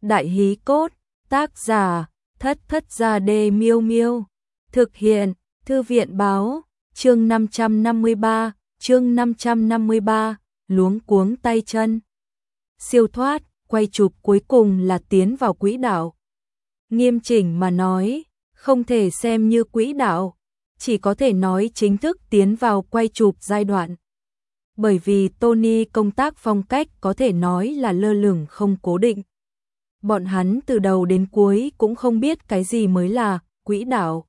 Đại hí cốt, tác giả, Thất Thất Gia Đê Miêu Miêu. Thực hiện, Thư viện báo, chương 553, luống cuống tay chân. Siêu thoát, quay chụp cuối cùng là tiến vào quỹ đạo. Nghiêm chỉnh mà nói, không thể xem như quỹ đạo, chỉ có thể nói chính thức tiến vào quay chụp giai đoạn. Bởi vì Tony công tác phong cách có thể nói là lơ lửng không cố định. Bọn hắn từ đầu đến cuối cũng không biết cái gì mới là quỹ đạo.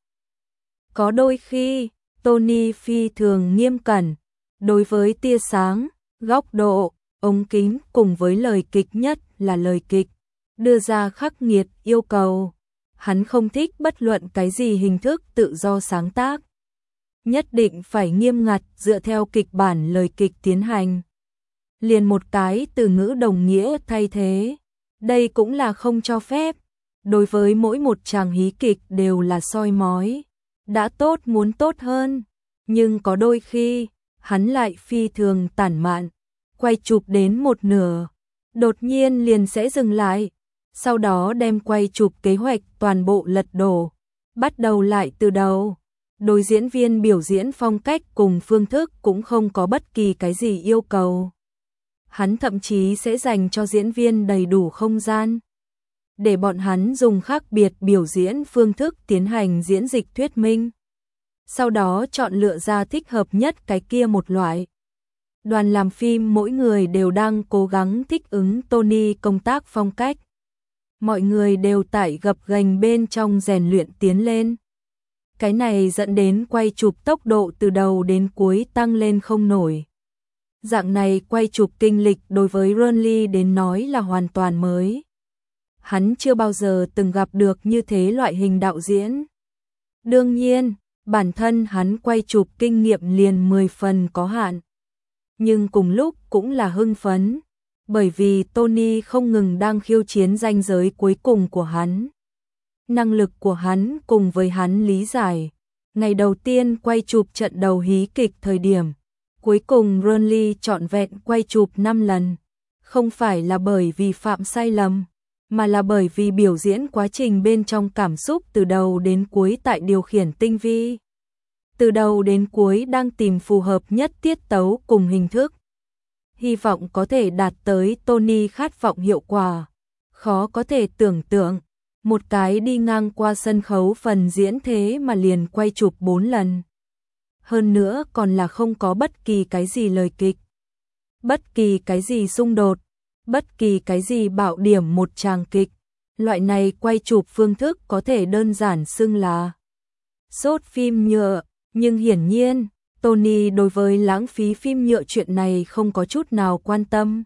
Có đôi khi, Tony phi thường nghiêm cẩn, đối với tia sáng, góc độ, ống kính cùng với lời kịch, nhất là lời kịch, đưa ra khắc nghiệt yêu cầu. Hắn không thích bất luận cái gì hình thức tự do sáng tác. Nhất định phải nghiêm ngặt dựa theo kịch bản lời kịch tiến hành. Liền một cái từ ngữ đồng nghĩa thay thế, đây cũng là không cho phép. Đối với mỗi một chàng hí kịch đều là soi mói, đã tốt muốn tốt hơn, nhưng có đôi khi, hắn lại phi thường tản mạn, quay chụp đến một nửa, đột nhiên liền sẽ dừng lại, sau đó đem quay chụp kế hoạch toàn bộ lật đổ, bắt đầu lại từ đầu. Đối diễn viên biểu diễn phong cách cùng phương thức cũng không có bất kỳ cái gì yêu cầu. Hắn thậm chí sẽ dành cho diễn viên đầy đủ không gian, để bọn hắn dùng khác biệt biểu diễn phương thức tiến hành diễn dịch thuyết minh. Sau đó chọn lựa ra thích hợp nhất cái kia một loại. Đoàn làm phim mỗi người đều đang cố gắng thích ứng Tony công tác phong cách. Mọi người đều tại gập ghềnh bên trong rèn luyện tiến lên. Cái này dẫn đến quay chụp tốc độ từ đầu đến cuối tăng lên không nổi. Dạng này quay chụp kinh lịch đối với Ron Lee đến nói là hoàn toàn mới. Hắn chưa bao giờ từng gặp được như thế loại hình đạo diễn. Đương nhiên, bản thân hắn quay chụp kinh nghiệm liền 10 phần có hạn. Nhưng cùng lúc cũng là hưng phấn, bởi vì Tony không ngừng đang khiêu chiến ranh giới cuối cùng của hắn. Năng lực của hắn cùng với hắn lý giải. Ngày đầu tiên quay chụp trận đầu hí kịch thời điểm, cuối cùng Ron Lee trọn vẹn quay chụp 5 lần. Không phải là bởi vì phạm sai lầm, mà là bởi vì biểu diễn quá trình bên trong cảm xúc từ đầu đến cuối tại điều khiển tinh vi. Từ đầu đến cuối đang tìm phù hợp nhất tiết tấu cùng hình thức. Hy vọng có thể đạt tới Tony khát vọng hiệu quả. Khó có thể tưởng tượng, một cái đi ngang qua sân khấu phần diễn thế mà liền quay chụp 4 lần. Hơn nữa còn là không có bất kỳ cái gì lời kịch, bất kỳ cái gì xung đột, bất kỳ cái gì bạo điểm một tràng kịch. Loại này quay chụp phương thức có thể đơn giản xưng là sốt phim nhựa, nhưng hiển nhiên, Tony đối với lãng phí phim nhựa chuyện này không có chút nào quan tâm.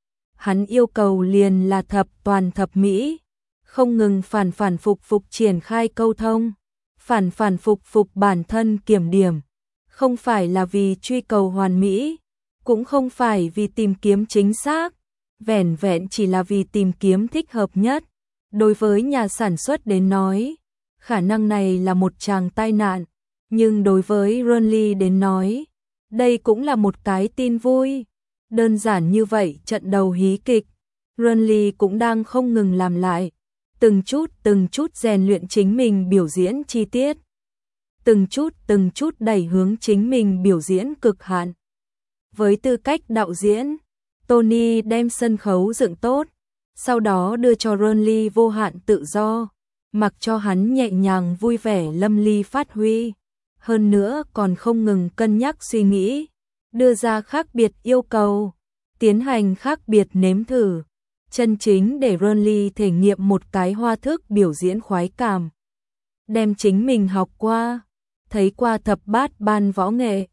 Hắn yêu cầu liền là thập toàn thập mỹ, không ngừng phản phục triển khai câu thông, phản phục bản thân kiểm điểm, không phải là vì truy cầu hoàn mỹ, cũng không phải vì tìm kiếm chính xác, vẻn vẹn chỉ là vì tìm kiếm thích hợp nhất. Đối với nhà sản xuất đến nói, khả năng này là một tràng tai nạn, nhưng đối với Ron Lee đến nói, đây cũng là một cái tin vui. Đơn giản như vậy, trận đầu hí kịch, Ron Lee cũng đang không ngừng làm lại, từng chút rèn luyện chính mình biểu diễn chi tiết, từng chút đẩy hướng chính mình biểu diễn cực hạn. Với tư cách đạo diễn, Tony đem sân khấu dựng tốt, sau đó đưa cho Ron Lee vô hạn tự do, mặc cho hắn nhẹ nhàng vui vẻ lâm ly phát huy. Hơn nữa còn không ngừng cân nhắc suy nghĩ, đưa ra khác biệt yêu cầu, tiến hành khác biệt nếm thử, chân chính để Ron Lee thể nghiệm một cái hoa thức biểu diễn khoái cảm. Đem chính mình học qua, thấy qua thập bát ban võ nghệ,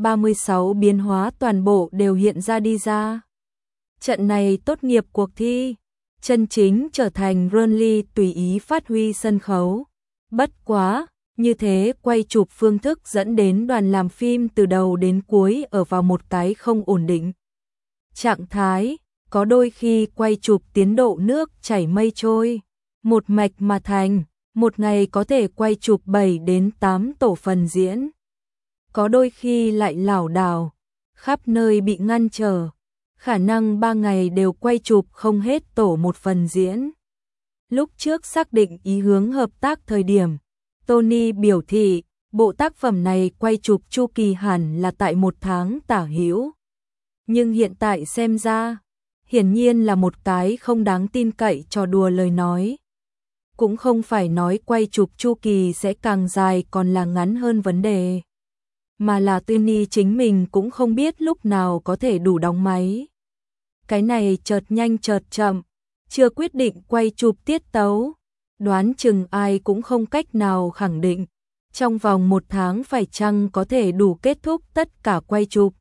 36 biến hóa toàn bộ đều hiện ra đi ra. Trận này tốt nghiệp cuộc thi, chân chính trở thành Ron Lee tùy ý phát huy sân khấu. Bất quá, như thế quay chụp phương thức dẫn đến đoàn làm phim từ đầu đến cuối ở vào một cái không ổn định trạng thái, có đôi khi quay chụp tiến độ nước chảy mây trôi, một mạch mà thành, một ngày có thể quay chụp 7 đến 8 tổ phần diễn. Có đôi khi lại lảo đảo, khắp nơi bị ngăn trở, khả năng 3 ngày đều quay chụp không hết tổ một phần diễn. Lúc trước xác định ý hướng hợp tác thời điểm, Tony biểu thị bộ tác phẩm này quay chụp chu kỳ hẳn là tại 1 tháng tả hữu. Nhưng hiện tại xem ra, hiển nhiên là một cái không đáng tin cậy trò đùa lời nói. Cũng không phải nói quay chụp chu kỳ sẽ càng dài còn là ngắn hơn vấn đề. Mà là Tony chính mình cũng không biết lúc nào có thể đủ đóng máy. Cái này chợt nhanh chợt chậm, chưa quyết định quay chụp tiết tấu. Đoán chừng ai cũng không cách nào khẳng định, trong vòng 1 tháng phải chăng có thể đủ kết thúc tất cả quay chụp.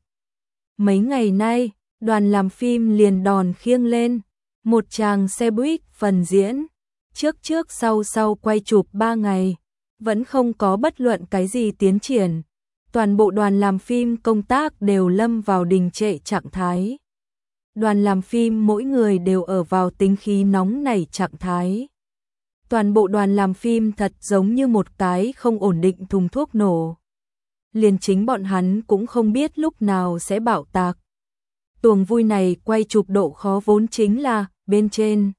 Mấy ngày nay, đoàn làm phim liền đòn khiêng lên, một tràng xe buýt phần diễn. Trước sau quay chụp 3 ngày, vẫn không có bất luận cái gì tiến triển. Toàn bộ đoàn làm phim công tác đều lâm vào đình trệ trạng thái. Đoàn làm phim mỗi người đều ở vào tính khí nóng nảy trạng thái. Toàn bộ đoàn làm phim thật giống như một cái không ổn định thùng thuốc nổ. Liền chính bọn hắn cũng không biết lúc nào sẽ bạo tạc. Tuồng vui này quay chụp độ khó vốn chính là bên trên.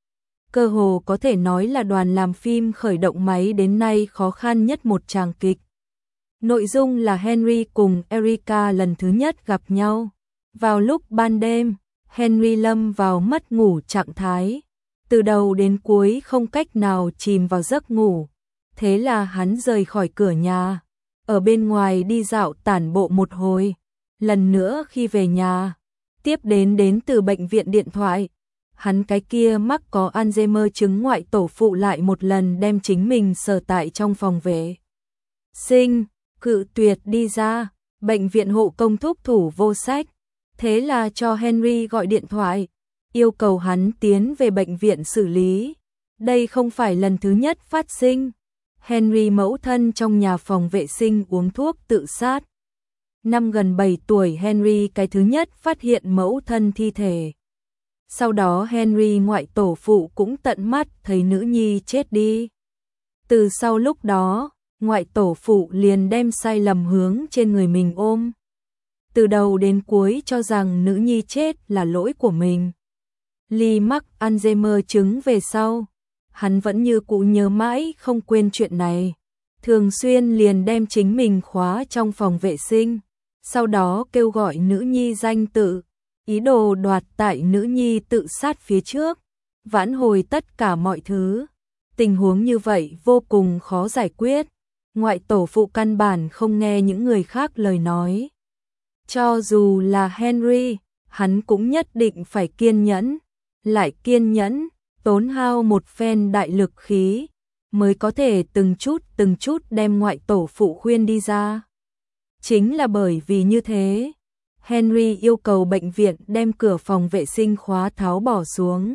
Cơ hồ có thể nói là đoàn làm phim khởi động máy đến nay khó khăn nhất một tràng kịch. Nội dung là Henry cùng Erica lần thứ nhất gặp nhau. Vào lúc ban đêm, Henry lâm vào mất ngủ trạng thái. Từ đầu đến cuối không cách nào chìm vào giấc ngủ. Thế là hắn rời khỏi cửa nhà, ở bên ngoài đi dạo tản bộ một hồi. Lần nữa khi về nhà, tiếp đến từ bệnh viện điện thoại. Hắn cái kia mắc có Alzheimer chứng ngoại tổ phụ lại một lần đem chính mình sở tại trong phòng vệ sinh, cự tuyệt đi ra, bệnh viện hộ công thúc thủ vô sách. Thế là cho Henry gọi điện thoại, yêu cầu hắn tiến về bệnh viện xử lý. Đây không phải lần thứ nhất phát sinh. Henry mẫu thân trong nhà phòng vệ sinh uống thuốc tự sát. Năm gần 7 tuổi Henry cái thứ nhất phát hiện mẫu thân thi thể. Sau đó Henry ngoại tổ phụ cũng tận mắt thấy nữ nhi chết đi. Từ sau lúc đó, ngoại tổ phụ liền đem sai lầm hướng trên người mình ôm. Từ đầu đến cuối cho rằng nữ nhi chết là lỗi của mình. Lee mắc Alzheimer chứng về sau, hắn vẫn như cũ nhớ mãi không quên chuyện này. Thường xuyên liền đem chính mình khóa trong phòng vệ sinh, sau đó kêu gọi nữ nhi danh tự, ý đồ đoạt tại nữ nhi tự sát phía trước, vãn hồi tất cả mọi thứ. Tình huống như vậy vô cùng khó giải quyết. Ngoại tổ phụ căn bản không nghe những người khác lời nói. Cho dù là Henry, hắn cũng nhất định phải kiên nhẫn, lại kiên nhẫn, tốn hao một phen đại lực khí, mới có thể từng chút đem ngoại tổ phụ khuyên đi ra. Chính là bởi vì như thế, Henry yêu cầu bệnh viện đem cửa phòng vệ sinh khóa tháo bỏ xuống,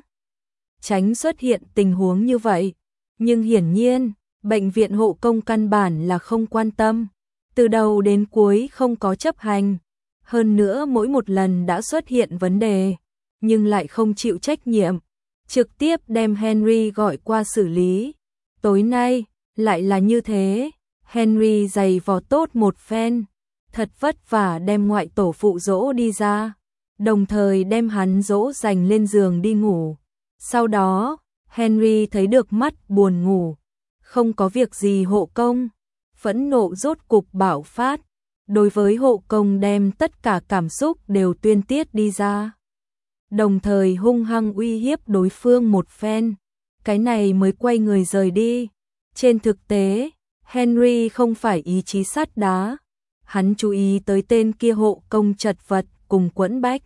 tránh xuất hiện tình huống như vậy. Nhưng hiển nhiên, bệnh viện hộ công căn bản là không quan tâm, từ đầu đến cuối không có chấp hành. Hơn nữa mỗi một lần đã xuất hiện vấn đề, nhưng lại không chịu trách nhiệm, trực tiếp đem Henry gọi qua xử lý. Tối nay, lại là như thế, Henry giày vò tốt một phen, thật vất vả đem ngoại tổ phụ dỗ đi ra, đồng thời đem hắn dỗ dành lên giường đi ngủ. Sau đó, Henry thấy được mắt buồn ngủ, không có việc gì hộ công, phẫn nộ rốt cục bạo phát. Đối với hộ công đem tất cả cảm xúc đều tuyên tiết đi ra, đồng thời hung hăng uy hiếp đối phương một phen, cái này mới quay người rời đi. Trên thực tế, Henry không phải ý chí sắt đá, hắn chú ý tới tên kia hộ công chật vật cùng quẫn bách.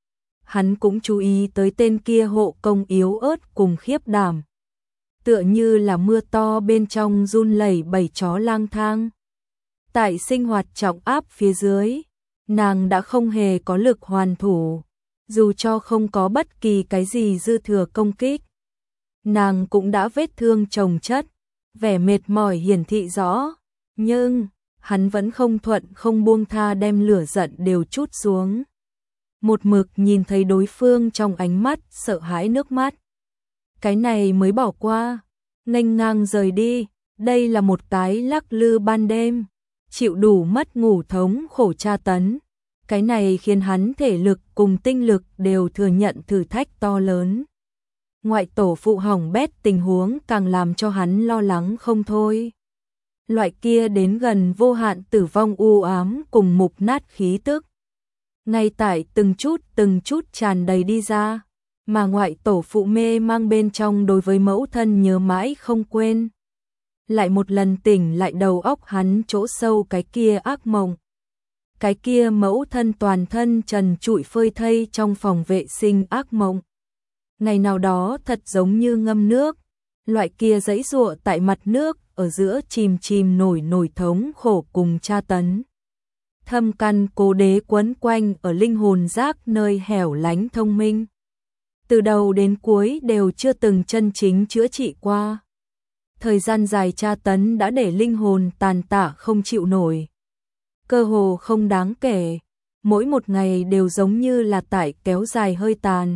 Hắn cũng chú ý tới tên kia hộ công yếu ớt cùng khiếp đảm, tựa như là mưa to bên trong run lẩy bẩy chó lang thang. Tại sinh hoạt trọng áp phía dưới, nàng đã không hề có lực hoàn thủ, dù cho không có bất kỳ cái gì dư thừa công kích. Nàng cũng đã vết thương chồng chất, vẻ mệt mỏi hiển thị rõ, nhưng hắn vẫn không thuận không buông tha đem lửa giận đều trút xuống. Một mực nhìn thấy đối phương trong ánh mắt sợ hãi nước mắt. Cái này mới bỏ qua, nghênh ngang rời đi. Đây là một cái lắc lư ban đêm, chịu đủ mất ngủ thống khổ tra tấn. Cái này khiến hắn thể lực cùng tinh lực đều thừa nhận thử thách to lớn. Ngoại tổ phụ hỏng bét tình huống càng làm cho hắn lo lắng không thôi. Loại kia đến gần vô hạn tử vong u ám cùng mục nát khí tức. Ngay tại từng chút tràn đầy đi ra, mà ngoại tổ phụ mê mang bên trong đối với mẫu thân nhớ mãi không quên. Lại một lần tỉnh lại đầu óc hắn chỗ sâu cái kia ác mộng. Cái kia mẫu thân toàn thân trần trụi phơi thây trong phòng vệ sinh ác mộng. Ngày nào đó thật giống như ngâm nước, loại kia giãy giụa tại mặt nước, ở giữa chìm nổi thống khổ cùng tra tấn. Thâm căn cố đế quấn quanh ở linh hồn giác nơi hẻo lánh thông minh. Từ đầu đến cuối đều chưa từng chân chính chữa trị qua. Thời gian dài tra tấn đã để linh hồn tàn tạ không chịu nổi. Cơ hồ không đáng kể, mỗi một ngày đều giống như là tại kéo dài hơi tàn.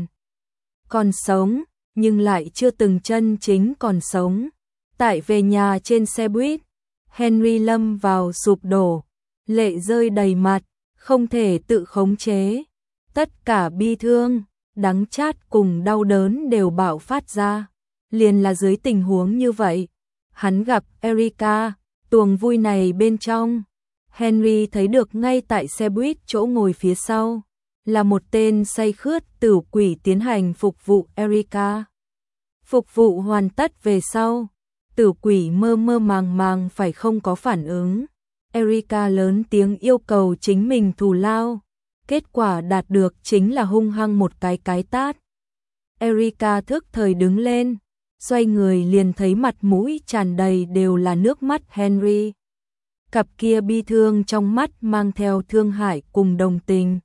Còn sống, nhưng lại chưa từng chân chính còn sống. Tại về nhà trên xe buýt, Henry lâm vào sụp đổ, lệ rơi đầy mặt, không thể tự khống chế. Tất cả bi thương, đắng chát cùng đau đớn đều bạo phát ra. Liền là dưới tình huống như vậy, hắn gặp Erica, tuồng vui này bên trong. Henry thấy được ngay tại xe buýt chỗ ngồi phía sau, là một tên say khướt tử quỷ tiến hành phục vụ Erica. Phục vụ hoàn tất về sau, tử quỷ mơ màng phải không có phản ứng. Erica lớn tiếng yêu cầu chính mình thù lao, kết quả đạt được chính là hung hăng một cái tát. Erica thức thời đứng lên, xoay người liền thấy mặt mũi tràn đầy đều là nước mắt Henry. Cặp kia bi thương trong mắt mang theo thương hại cùng đồng tình.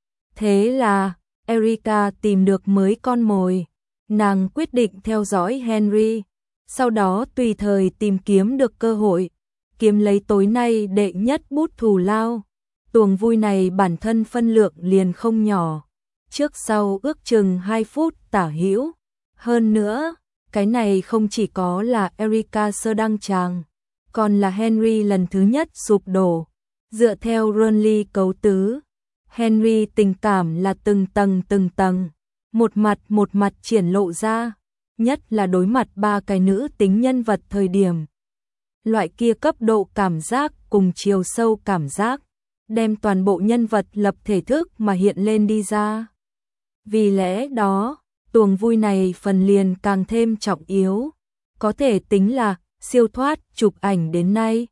Thế là, Erica tìm được mới con mồi, nàng quyết định theo dõi Henry, sau đó tùy thời tìm kiếm được cơ hội, kiếm lấy tối nay đệ nhất bút thù lao. Tuồng vui này bản thân phân lượng liền không nhỏ, trước sau ước chừng 2 phút tả hữu. Hơn nữa, cái này không chỉ có là Erica sơ đăng tràng, còn là Henry lần thứ nhất sụp đổ. Dựa theo Runley cấu tứ, Henry tình cảm là từng tầng, một mặt triển lộ ra, nhất là đối mặt 3 cái nữ tính nhân vật thời điểm. Loại kia cấp độ cảm giác cùng chiều sâu cảm giác, đem toàn bộ nhân vật lập thể thức mà hiện lên đi ra. Vì lẽ đó, tuồng vui này phần liền càng thêm trọng yếu, có thể tính là siêu thoát chụp ảnh đến nay.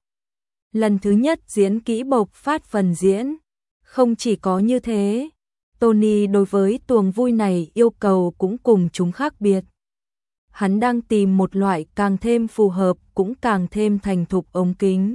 Lần thứ nhất diễn kỹ bộc phát phần diễn. Không chỉ có như thế, Tony đối với tuồng vui này yêu cầu cũng cùng chúng khác biệt. Hắn đang tìm một loại càng thêm phù hợp cũng càng thêm thành thục ống kính.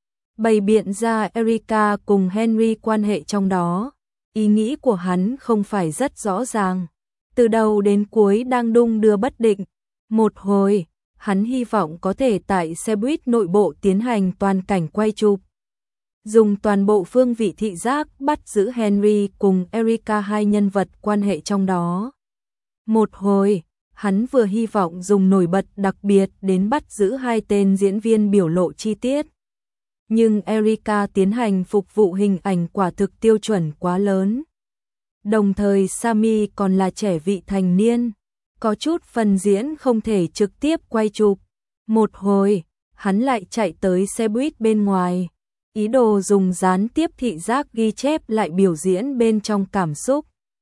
Bày biện ra Erica cùng Henry quan hệ trong đó, ý nghĩ của hắn không phải rất rõ ràng. Từ đầu đến cuối đang đung đưa bất định. Một hồi, hắn hy vọng có thể tại xe buýt nội bộ tiến hành toàn cảnh quay chụp. Dùng toàn bộ phương vị thị giác bắt giữ Henry cùng Erica hai nhân vật quan hệ trong đó. Một hồi, hắn vừa hy vọng dùng nổi bật đặc biệt đến bắt giữ hai tên diễn viên biểu lộ chi tiết. Nhưng Erica tiến hành phục vụ hình ảnh quả thực tiêu chuẩn quá lớn. Đồng thời Sammy còn là trẻ vị thành niên, có chút phần diễn không thể trực tiếp quay chụp. Một hồi, hắn lại chạy tới xe buýt bên ngoài, ý đồ dùng gián tiếp thị giác ghi chép lại biểu diễn bên trong cảm xúc.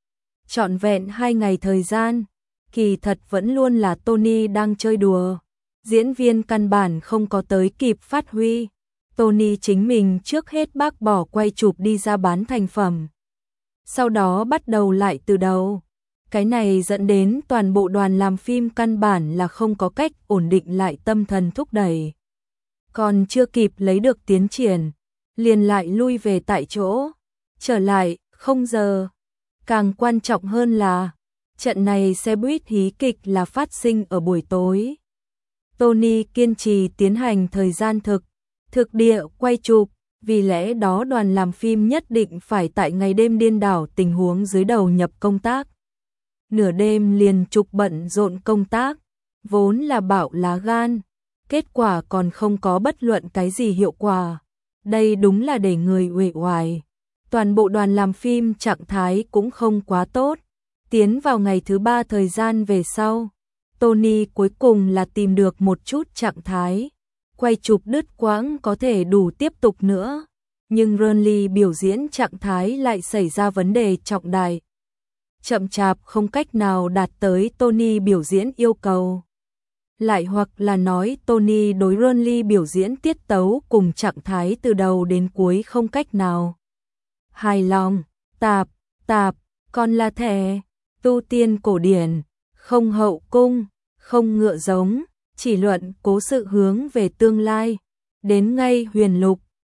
Trọn vẹn 2 ngày thời gian, kỳ thật vẫn luôn là Tony đang chơi đùa. Diễn viên căn bản không có tới kịp phát huy. Tony chính mình trước hết bác bỏ quay chụp đi ra bán thành phẩm. Sau đó bắt đầu lại từ đầu. Cái này dẫn đến toàn bộ đoàn làm phim căn bản là không có cách ổn định lại tâm thần thúc đẩy. Còn chưa kịp lấy được tiến triển, liền lại lui về tại chỗ. Trở lại, không giờ. Càng quan trọng hơn là, trận này xe buýt hí kịch là phát sinh ở buổi tối. Tony kiên trì tiến hành thời gian thực địa quay chụp, vì lẽ đó đoàn làm phim nhất định phải tại ngày đêm điên đảo tình huống dưới đầu nhập công tác. Nửa đêm liền trục bận rộn công tác, vốn là bạo lá gan, kết quả còn không có bất luận cái gì hiệu quả. Đây đúng là để người uể oải. Toàn bộ đoàn làm phim trạng thái cũng không quá tốt. Tiến vào ngày thứ 3 thời gian về sau, Tony cuối cùng là tìm được một chút trạng thái, quay chụp đứt quãng có thể đủ tiếp tục nữa, nhưng Renly biểu diễn trạng thái lại xảy ra vấn đề trọng đại. Chậm chạp không cách nào đạt tới Tony biểu diễn yêu cầu. Lại hoặc là nói Tony đối Renly biểu diễn tiết tấu cùng trạng thái từ đầu đến cuối không cách nào hài lòng. Tạp, còn là thẻ, tu tiên cổ điển, không hậu cung, không ngựa giống, chỉ luận cố sự hướng về tương lai. Đến ngay huyền lục,